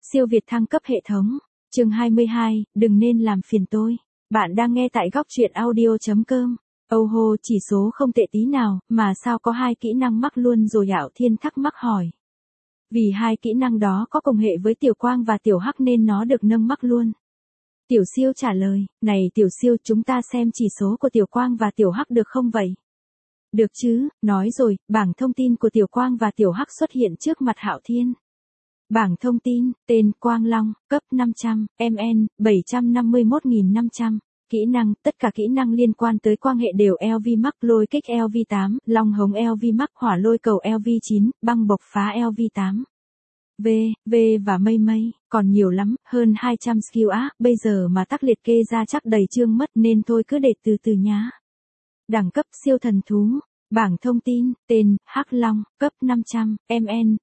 Siêu Việt thăng cấp hệ thống. Chương 22, đừng nên làm phiền tôi. Bạn đang nghe tại góc truyện audio.com. Âu hô, chỉ số không tệ tí nào, mà sao có 2 kỹ năng mắc luôn rồi? Hạo Thiên thắc mắc hỏi. Vì 2 kỹ năng đó có cùng hệ với Tiểu Quang và Tiểu Hắc nên nó được nâng mắc luôn. Tiểu Siêu trả lời, này Tiểu Siêu, chúng ta xem chỉ số của Tiểu Quang và Tiểu Hắc được không vậy? Được chứ, nói rồi, bảng thông tin của Tiểu Quang và Tiểu Hắc xuất hiện trước mặt Hạo Thiên. Bảng thông tin, tên Quang Long, cấp 500, MN, 751.500. Kỹ năng, tất cả kỹ năng liên quan tới quang hệ đều LV Max, lôi kích LV 8, long hống LV Max, hỏa lôi cầu LV 9, băng bộc phá LV 8. V và mây, còn nhiều lắm, hơn 200 skill á, bây giờ mà tắc liệt kê ra chắc đầy chương mất nên thôi cứ để từ từ nhá. Đẳng cấp siêu thần thú. Bảng thông tin, tên, Hắc Long, cấp 500, MN,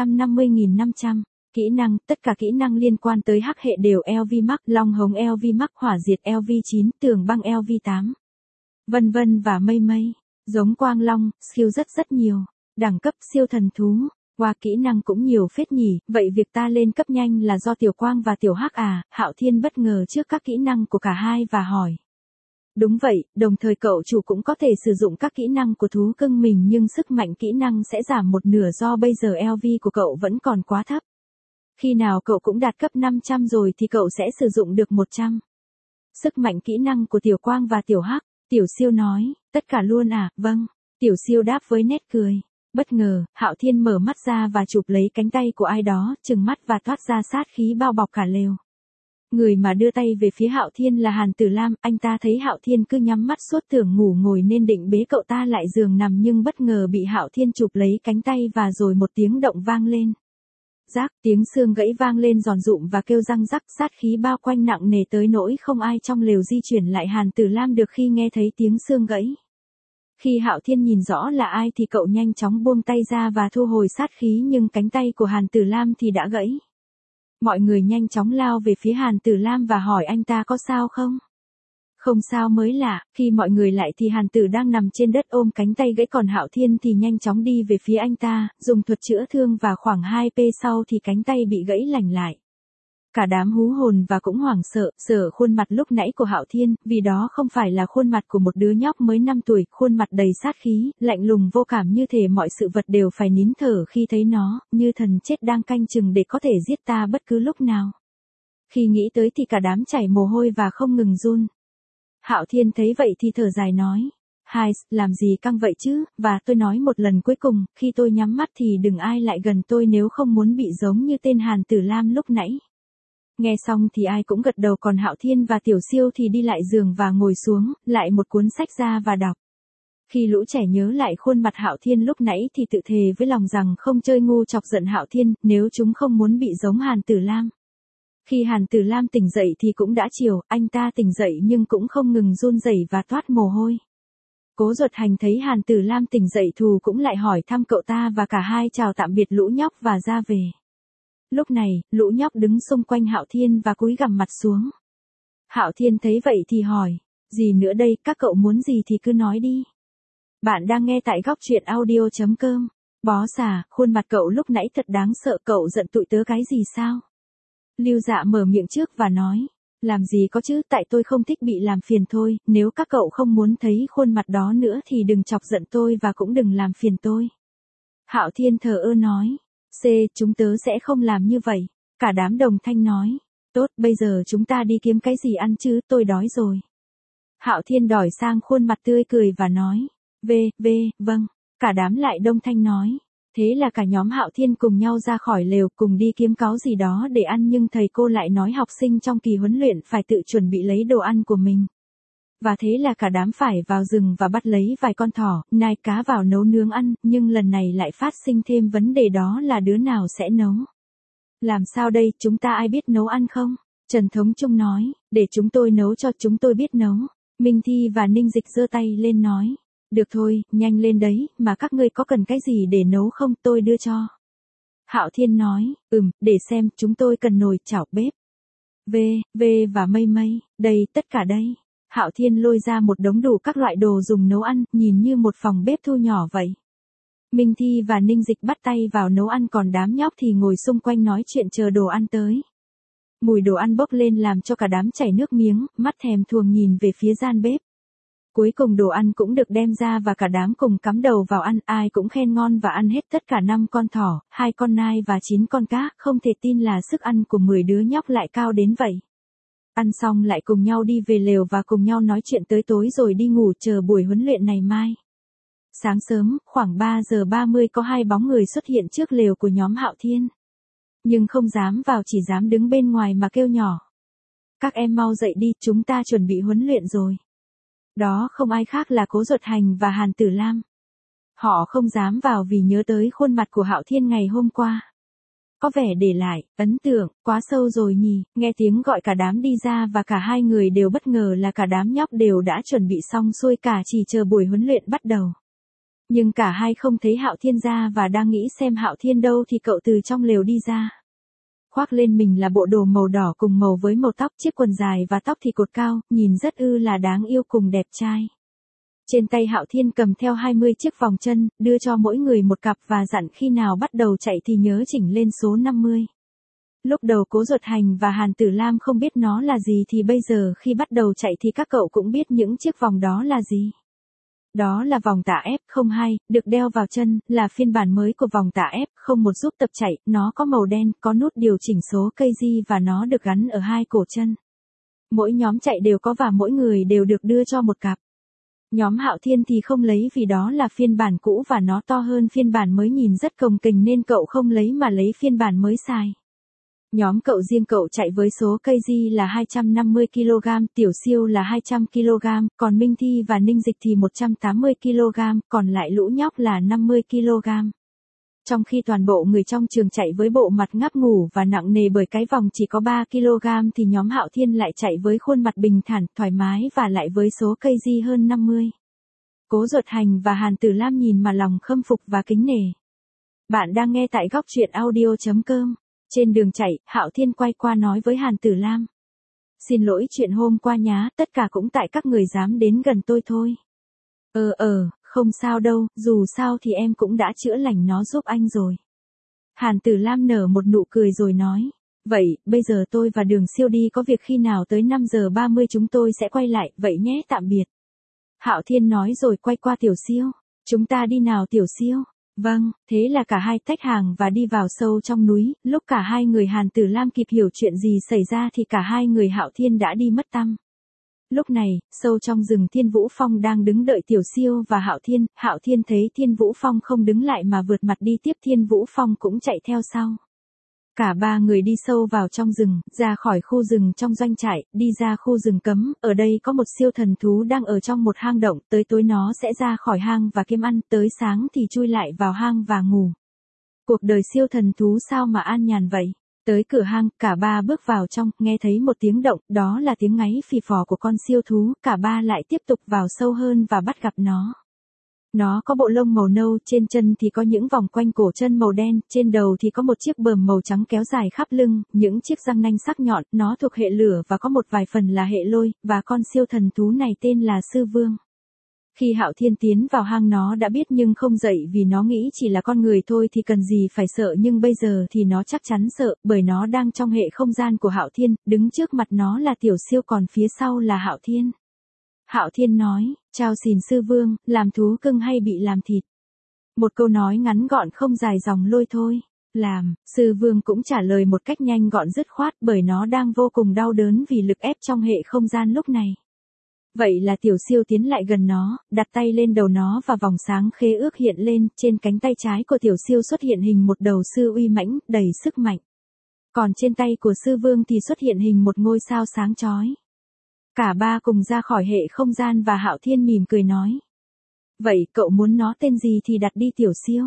750.500. Kỹ năng, tất cả kỹ năng liên quan tới hắc hệ đều LV Max, long hống LV Max, hỏa diệt LV 9, tường băng LV 8. Vân vân và mây. Giống Quang Long, skill rất nhiều. Đẳng cấp siêu thần thú. Qua kỹ năng cũng nhiều phết nhỉ, vậy việc ta lên cấp nhanh là do Tiểu Quang và Tiểu Hắc à? Hạo Thiên bất ngờ trước các kỹ năng của cả hai và hỏi. Đúng vậy, đồng thời cậu chủ cũng có thể sử dụng các kỹ năng của thú cưng mình nhưng sức mạnh kỹ năng sẽ giảm một nửa do bây giờ LV của cậu vẫn còn quá thấp. Khi nào cậu cũng đạt cấp 500 rồi thì cậu sẽ sử dụng được 100. Sức mạnh kỹ năng của Tiểu Quang và Tiểu Hắc, Tiểu Siêu nói, tất cả luôn à? Vâng, Tiểu Siêu đáp với nét cười. Bất ngờ, Hạo Thiên mở mắt ra và chụp lấy cánh tay của ai đó, trừng mắt và toát ra sát khí bao bọc cả lều. Người mà đưa tay về phía Hạo Thiên là Hàn Tử Lam, anh ta thấy Hạo Thiên cứ nhắm mắt suốt tưởng ngủ ngồi nên định bế cậu ta lại giường nằm nhưng bất ngờ bị Hạo Thiên chụp lấy cánh tay và rồi một tiếng động vang lên. Rác, tiếng xương gãy vang lên giòn rụm và kêu răng rắc, sát khí bao quanh nặng nề tới nỗi không ai trong lều di chuyển lại Hàn Tử Lam được khi nghe thấy tiếng xương gãy. Khi Hạo Thiên nhìn rõ là ai thì cậu nhanh chóng buông tay ra và thu hồi sát khí nhưng cánh tay của Hàn Tử Lam thì đã gãy. Mọi người nhanh chóng lao về phía Hàn Tử Lam và hỏi anh ta có sao không? Không sao mới lạ, khi mọi người lại thì Hàn Tử đang nằm trên đất ôm cánh tay gãy còn Hạo Thiên thì nhanh chóng đi về phía anh ta, dùng thuật chữa thương và khoảng 2p sau thì cánh tay bị gãy lành lại. Cả đám hú hồn và cũng hoảng sợ khuôn mặt lúc nãy của Hạo Thiên, vì đó không phải là khuôn mặt của một đứa nhóc mới 5 tuổi, khuôn mặt đầy sát khí, lạnh lùng vô cảm như thể mọi sự vật đều phải nín thở khi thấy nó, như thần chết đang canh chừng để có thể giết ta bất cứ lúc nào. Khi nghĩ tới thì cả đám chảy mồ hôi và không ngừng run. Hạo Thiên thấy vậy thì thở dài nói. Hai, làm gì căng vậy chứ, và tôi nói một lần cuối cùng, khi tôi nhắm mắt thì đừng ai lại gần tôi nếu không muốn bị giống như tên Hàn Tử Lam lúc nãy. Nghe xong thì ai cũng gật đầu còn Hạo Thiên và Tiểu Siêu thì đi lại giường và ngồi xuống, lại một cuốn sách ra và đọc. Khi lũ trẻ nhớ lại khuôn mặt Hạo Thiên lúc nãy thì tự thề với lòng rằng không chơi ngu chọc giận Hạo Thiên nếu chúng không muốn bị giống Hàn Tử Lam. Khi Hàn Tử Lam tỉnh dậy thì cũng đã chiều, anh ta tỉnh dậy nhưng cũng không ngừng run rẩy và toát mồ hôi. Cố Duật Hành thấy Hàn Tử Lam tỉnh dậy thù cũng lại hỏi thăm cậu ta và cả hai chào tạm biệt lũ nhóc và ra về. Lúc này, lũ nhóc đứng xung quanh Hạo Thiên và cúi gằm mặt xuống. Hạo Thiên thấy vậy thì hỏi, gì nữa đây, các cậu muốn gì thì cứ nói đi. Bạn đang nghe tại góc truyện audio.com. Bó xà, khuôn mặt cậu lúc nãy thật đáng sợ, cậu giận tụi tớ cái gì sao? Lưu Dạ mở miệng trước và nói, làm gì có chứ, tại tôi không thích bị làm phiền thôi, nếu các cậu không muốn thấy khuôn mặt đó nữa thì đừng chọc giận tôi và cũng đừng làm phiền tôi. Hạo Thiên thờ ơ nói. Chúng tớ sẽ không làm như vậy. Cả đám đồng thanh nói. Tốt, bây giờ chúng ta đi kiếm cái gì ăn chứ, tôi đói rồi. Hạo Thiên đổi sang khuôn mặt tươi cười và nói. Vâng. Cả đám lại đông thanh nói. Thế là cả nhóm Hạo Thiên cùng nhau ra khỏi lều cùng đi kiếm cáu gì đó để ăn nhưng thầy cô lại nói học sinh trong kỳ huấn luyện phải tự chuẩn bị lấy đồ ăn của mình. Và thế là cả đám phải vào rừng và bắt lấy vài con thỏ, nai cá vào nấu nướng ăn, nhưng lần này lại phát sinh thêm vấn đề đó là đứa nào sẽ nấu. Làm sao đây, chúng ta ai biết nấu ăn không? Trần Thống Trung nói, để chúng tôi nấu cho, chúng tôi biết nấu. Minh Thi và Ninh Dịch giơ tay lên nói, được thôi, nhanh lên đấy, mà các ngươi có cần cái gì để nấu không, tôi đưa cho. Hạo Thiên nói, để xem, chúng tôi cần nồi, chảo, bếp. Và mây, đây, tất cả đây. Hạo Thiên lôi ra một đống đủ các loại đồ dùng nấu ăn, nhìn như một phòng bếp thu nhỏ vậy. Minh Thi và Ninh Dịch bắt tay vào nấu ăn, còn đám nhóc thì ngồi xung quanh nói chuyện chờ đồ ăn tới. Mùi đồ ăn bốc lên làm cho cả đám chảy nước miếng, mắt thèm thuồng nhìn về phía gian bếp. Cuối cùng đồ ăn cũng được đem ra và cả đám cùng cắm đầu vào ăn, ai cũng khen ngon và ăn hết tất cả 5 con thỏ, 2 con nai và 9 con cá, không thể tin là sức ăn của 10 đứa nhóc lại cao đến vậy. Ăn xong lại cùng nhau đi về lều và cùng nhau nói chuyện tới tối rồi đi ngủ chờ buổi huấn luyện ngày mai. Sáng sớm, khoảng 3 giờ 30 có 2 bóng người xuất hiện trước lều của nhóm Hạo Thiên. Nhưng không dám vào, chỉ dám đứng bên ngoài mà kêu nhỏ. Các em mau dậy đi, chúng ta chuẩn bị huấn luyện rồi. Đó không ai khác là Cố Duật Hành và Hàn Tử Lam. Họ không dám vào vì nhớ tới khuôn mặt của Hạo Thiên ngày hôm qua. Có vẻ để lại, ấn tượng, quá sâu rồi nhỉ. Nghe tiếng gọi cả đám đi ra và cả hai người đều bất ngờ là cả đám nhóc đều đã chuẩn bị xong xuôi cả, chỉ chờ buổi huấn luyện bắt đầu. Nhưng cả hai không thấy Hạo Thiên ra và đang nghĩ xem Hạo Thiên đâu thì cậu từ trong lều đi ra. Khoác lên mình là bộ đồ màu đỏ cùng màu với màu tóc, chiếc quần dài và tóc thì cột cao, nhìn rất là đáng yêu cùng đẹp trai. Trên tay Hạo Thiên cầm theo 20 chiếc vòng chân, đưa cho mỗi người một cặp và dặn khi nào bắt đầu chạy thì nhớ chỉnh lên số 50. Lúc đầu Cố Duật Hành và Hàn Tử Lam không biết nó là gì thì bây giờ khi bắt đầu chạy thì các cậu cũng biết những chiếc vòng đó là gì. Đó là vòng tạ F02, được đeo vào chân, là phiên bản mới của vòng tạ F01 giúp tập chạy, nó có màu đen, có nút điều chỉnh số KG và nó được gắn ở hai cổ chân. Mỗi nhóm chạy đều có và mỗi người đều được đưa cho một cặp. Nhóm Hạo Thiên thì không lấy vì đó là phiên bản cũ và nó to hơn phiên bản mới, nhìn rất cồng kềnh nên cậu không lấy mà lấy phiên bản mới xài. Nhóm riêng cậu chạy với số KG là 250kg, Tiểu Siêu là 200kg, còn Minh Thi và Ninh Dịch thì 180kg, còn lại lũ nhóc là 50kg. Trong khi toàn bộ người trong trường chạy với bộ mặt ngáp ngủ và nặng nề bởi cái vòng chỉ có 3kg thì nhóm Hạo Thiên lại chạy với khuôn mặt bình thản, thoải mái và lại với số KG hơn 50. Cố Duật Hành và Hàn Tử Lam nhìn mà lòng khâm phục và kính nể. Bạn đang nghe tại góc truyện audio.com. Trên đường chạy, Hạo Thiên quay qua nói với Hàn Tử Lam. Xin lỗi chuyện hôm qua nhá, tất cả cũng tại các người dám đến gần tôi thôi. Không sao đâu, dù sao thì em cũng đã chữa lành nó giúp anh rồi. Hàn Tử Lam nở một nụ cười rồi nói. Vậy, bây giờ tôi và Đường Siêu đi có việc, khi nào tới 5 giờ 30 chúng tôi sẽ quay lại, vậy nhé, tạm biệt. Hạo Thiên nói rồi quay qua Tiểu Siêu. Chúng ta đi nào Tiểu Siêu. Vâng, thế là cả hai tách hàng và đi vào sâu trong núi, lúc cả hai người Hàn Tử Lam kịp hiểu chuyện gì xảy ra thì cả hai người Hạo Thiên đã đi mất tăm. Lúc này, sâu trong rừng Thiên Vũ Phong đang đứng đợi Tiểu Siêu và Hạo Thiên thấy Thiên Vũ Phong không đứng lại mà vượt mặt đi tiếp, Thiên Vũ Phong cũng chạy theo sau. Cả ba người đi sâu vào trong rừng, ra khỏi khu rừng trong doanh trại, đi ra khu rừng cấm, ở đây có một siêu thần thú đang ở trong một hang động, tới tối nó sẽ ra khỏi hang và kiếm ăn, tới sáng thì chui lại vào hang và ngủ. Cuộc đời siêu thần thú sao mà an nhàn vậy? Tới cửa hang, cả ba bước vào trong, nghe thấy một tiếng động, đó là tiếng ngáy phì phò của con siêu thú, cả ba lại tiếp tục vào sâu hơn và bắt gặp nó. Nó có bộ lông màu nâu, trên chân thì có những vòng quanh cổ chân màu đen, trên đầu thì có một chiếc bờm màu trắng kéo dài khắp lưng, những chiếc răng nanh sắc nhọn, nó thuộc hệ lửa và có một vài phần là hệ lôi, và con siêu thần thú này tên là Sư Vương. Khi Hạo Thiên tiến vào hang nó đã biết nhưng không dậy vì nó nghĩ chỉ là con người thôi thì cần gì phải sợ, nhưng bây giờ thì nó chắc chắn sợ, bởi nó đang trong hệ không gian của Hạo Thiên, đứng trước mặt nó là Tiểu Siêu còn phía sau là Hạo Thiên. Hạo Thiên nói, chào xin Sư Vương, làm thú cưng hay bị làm thịt? Một câu nói ngắn gọn không dài dòng lôi thôi. Làm, Sư Vương cũng trả lời một cách nhanh gọn dứt khoát bởi nó đang vô cùng đau đớn vì lực ép trong hệ không gian lúc này. Vậy là Tiểu Siêu tiến lại gần nó, đặt tay lên đầu nó và vòng sáng khế ước hiện lên, trên cánh tay trái của Tiểu Siêu xuất hiện hình một đầu sư uy mãnh, đầy sức mạnh. Còn trên tay của Sư Vương thì xuất hiện hình một ngôi sao sáng chói. Cả ba cùng ra khỏi hệ không gian và Hạo Thiên mỉm cười nói. Vậy cậu muốn nó tên gì thì đặt đi Tiểu Siêu.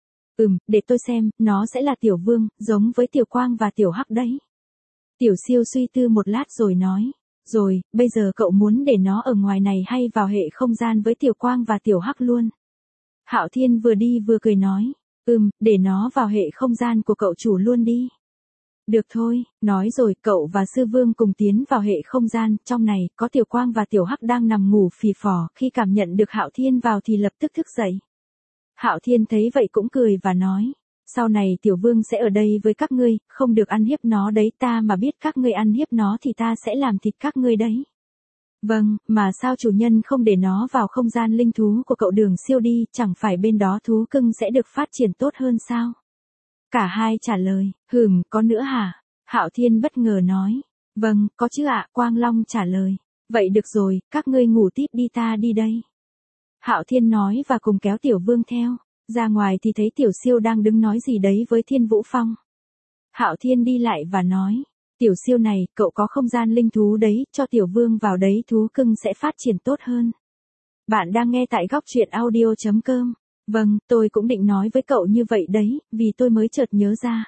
Để tôi xem, nó sẽ là Tiểu Vương, giống với Tiểu Quang và Tiểu Hắc đấy. Tiểu Siêu suy tư một lát rồi nói. Rồi, bây giờ cậu muốn để nó ở ngoài này hay vào hệ không gian với Tiểu Quang và Tiểu Hắc luôn? Hạo Thiên vừa đi vừa cười nói. Để nó vào hệ không gian của cậu chủ luôn đi. Được thôi, nói rồi cậu và Sư Vương cùng tiến vào hệ không gian, trong này có Tiểu Quang và Tiểu Hắc đang nằm ngủ phì phò, khi cảm nhận được Hạo Thiên vào thì lập tức thức dậy. Hạo Thiên thấy vậy cũng cười và nói, sau này tiểu vương sẽ ở đây với các ngươi, không được ăn hiếp nó đấy, ta mà biết các ngươi ăn hiếp nó thì ta sẽ làm thịt các ngươi đấy. Vâng, mà sao chủ nhân không để nó vào không gian linh thú của cậu Đường Siêu đi, chẳng phải bên đó thú cưng sẽ được phát triển tốt hơn sao? Cả hai trả lời, có nữa hả? Hạo Thiên bất ngờ nói, vâng, có chứ ạ, Quang Long trả lời. Vậy được rồi, các ngươi ngủ tiếp đi, ta đi đây. Hạo Thiên nói và cùng kéo Tiểu Vương theo. Ra ngoài thì thấy Tiểu Siêu đang đứng nói gì đấy với Thiên Vũ Phong. Hạo Thiên đi lại và nói, Tiểu Siêu này, cậu có không gian linh thú đấy, cho Tiểu Vương vào đấy, thú cưng sẽ phát triển tốt hơn. Bạn đang nghe tại góc truyện audio.com. Vâng, tôi cũng định nói với cậu như vậy đấy, vì tôi mới chợt nhớ ra.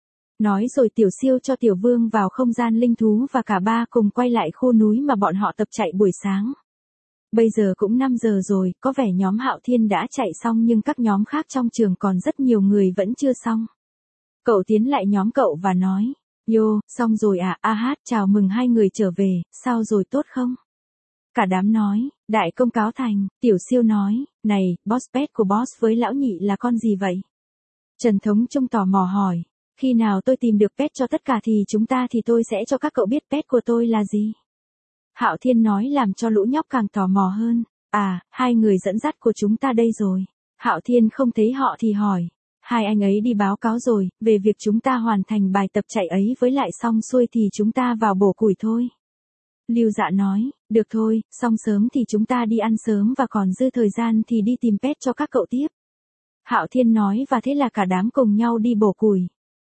Nói rồi Tiểu Siêu cho Tiểu Vương vào không gian linh thú và cả ba cùng quay lại khu núi mà bọn họ tập chạy buổi sáng. Bây giờ cũng 5 giờ rồi, có vẻ nhóm Hạo Thiên đã chạy xong nhưng các nhóm khác trong trường còn rất nhiều người vẫn chưa xong. Cậu tiến lại nhóm cậu và nói, Yo, xong rồi à, chào mừng hai người trở về, sao rồi tốt không? Cả đám nói, đại công cáo thành. Tiểu Siêu nói, này, boss pet của boss với lão nhị là con gì vậy? Trần Thống Trung tò mò hỏi, khi nào tôi tìm được pet cho tất cả thì tôi sẽ cho các cậu biết pet của tôi là gì. Hạo Thiên nói làm cho lũ nhóc càng tò mò hơn. À, hai người dẫn dắt của chúng ta đây rồi. Hạo Thiên không thấy họ thì hỏi, hai anh ấy đi báo cáo rồi, về việc chúng ta hoàn thành bài tập chạy ấy với lại xong xuôi thì chúng ta vào bổ củi thôi. Lưu Dạ nói, được thôi, xong sớm thì chúng ta đi ăn sớm và còn dư thời gian thì đi tìm pet cho các cậu tiếp. Hạo Thiên nói và thế là cả đám cùng nhau đi bổ củi.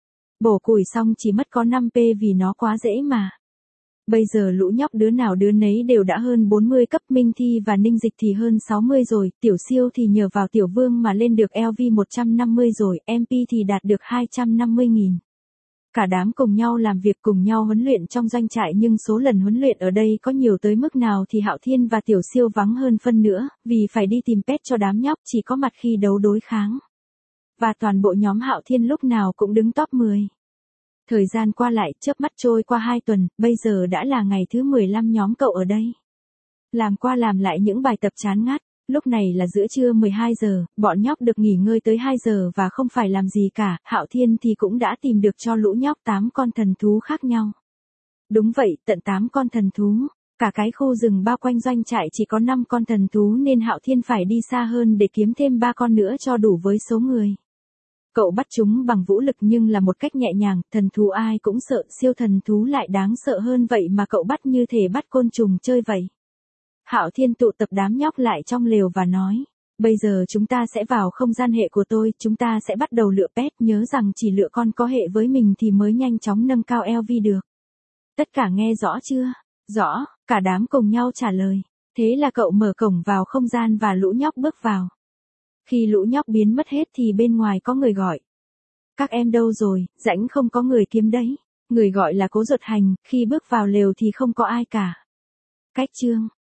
Bổ củi xong chỉ mất có 5p vì nó quá dễ mà. Bây giờ lũ nhóc đứa nào đứa nấy đều đã hơn 40 cấp, Minh Thi và Ninh Dịch thì hơn 60 rồi, Tiểu Siêu thì nhờ vào Tiểu Vương mà lên được LV 150 rồi, MP thì đạt được 250.000. Cả đám cùng nhau làm việc cùng nhau huấn luyện trong doanh trại nhưng số lần huấn luyện ở đây có nhiều tới mức nào thì Hạo Thiên và Tiểu Siêu vắng hơn phân nữa, vì phải đi tìm pet cho đám nhóc chỉ có mặt khi đấu đối kháng. Và toàn bộ nhóm Hạo Thiên lúc nào cũng đứng top 10. Thời gian qua lại, chớp mắt trôi qua 2 tuần, bây giờ đã là ngày thứ 15 nhóm cậu ở đây. Làm qua làm lại những bài tập chán ngắt, lúc này là giữa trưa 12 giờ, bọn nhóc được nghỉ ngơi tới 2 giờ và không phải làm gì cả, Hạo Thiên thì cũng đã tìm được cho lũ nhóc 8 con thần thú khác nhau. Đúng vậy, tận 8 con thần thú, cả cái khu rừng bao quanh doanh trại chỉ có 5 con thần thú nên Hạo Thiên phải đi xa hơn để kiếm thêm 3 con nữa cho đủ với số người. Cậu bắt chúng bằng vũ lực nhưng là một cách nhẹ nhàng, thần thú ai cũng sợ, siêu thần thú lại đáng sợ hơn vậy mà cậu bắt như thể bắt côn trùng chơi vậy. Hạo Thiên tụ tập đám nhóc lại trong lều và nói, bây giờ chúng ta sẽ vào không gian hệ của tôi, chúng ta sẽ bắt đầu lựa pet, nhớ rằng chỉ lựa con có hệ với mình thì mới nhanh chóng nâng cao LV được. Tất cả nghe rõ chưa? Rõ, cả đám cùng nhau trả lời. Thế là cậu mở cổng vào không gian và lũ nhóc bước vào. Khi lũ nhóc biến mất hết thì bên ngoài có người gọi. Các em đâu rồi, rãnh không có người kiếm đấy. Người gọi là Cố Giật Hành, khi bước vào lều thì không có ai cả. Cách chương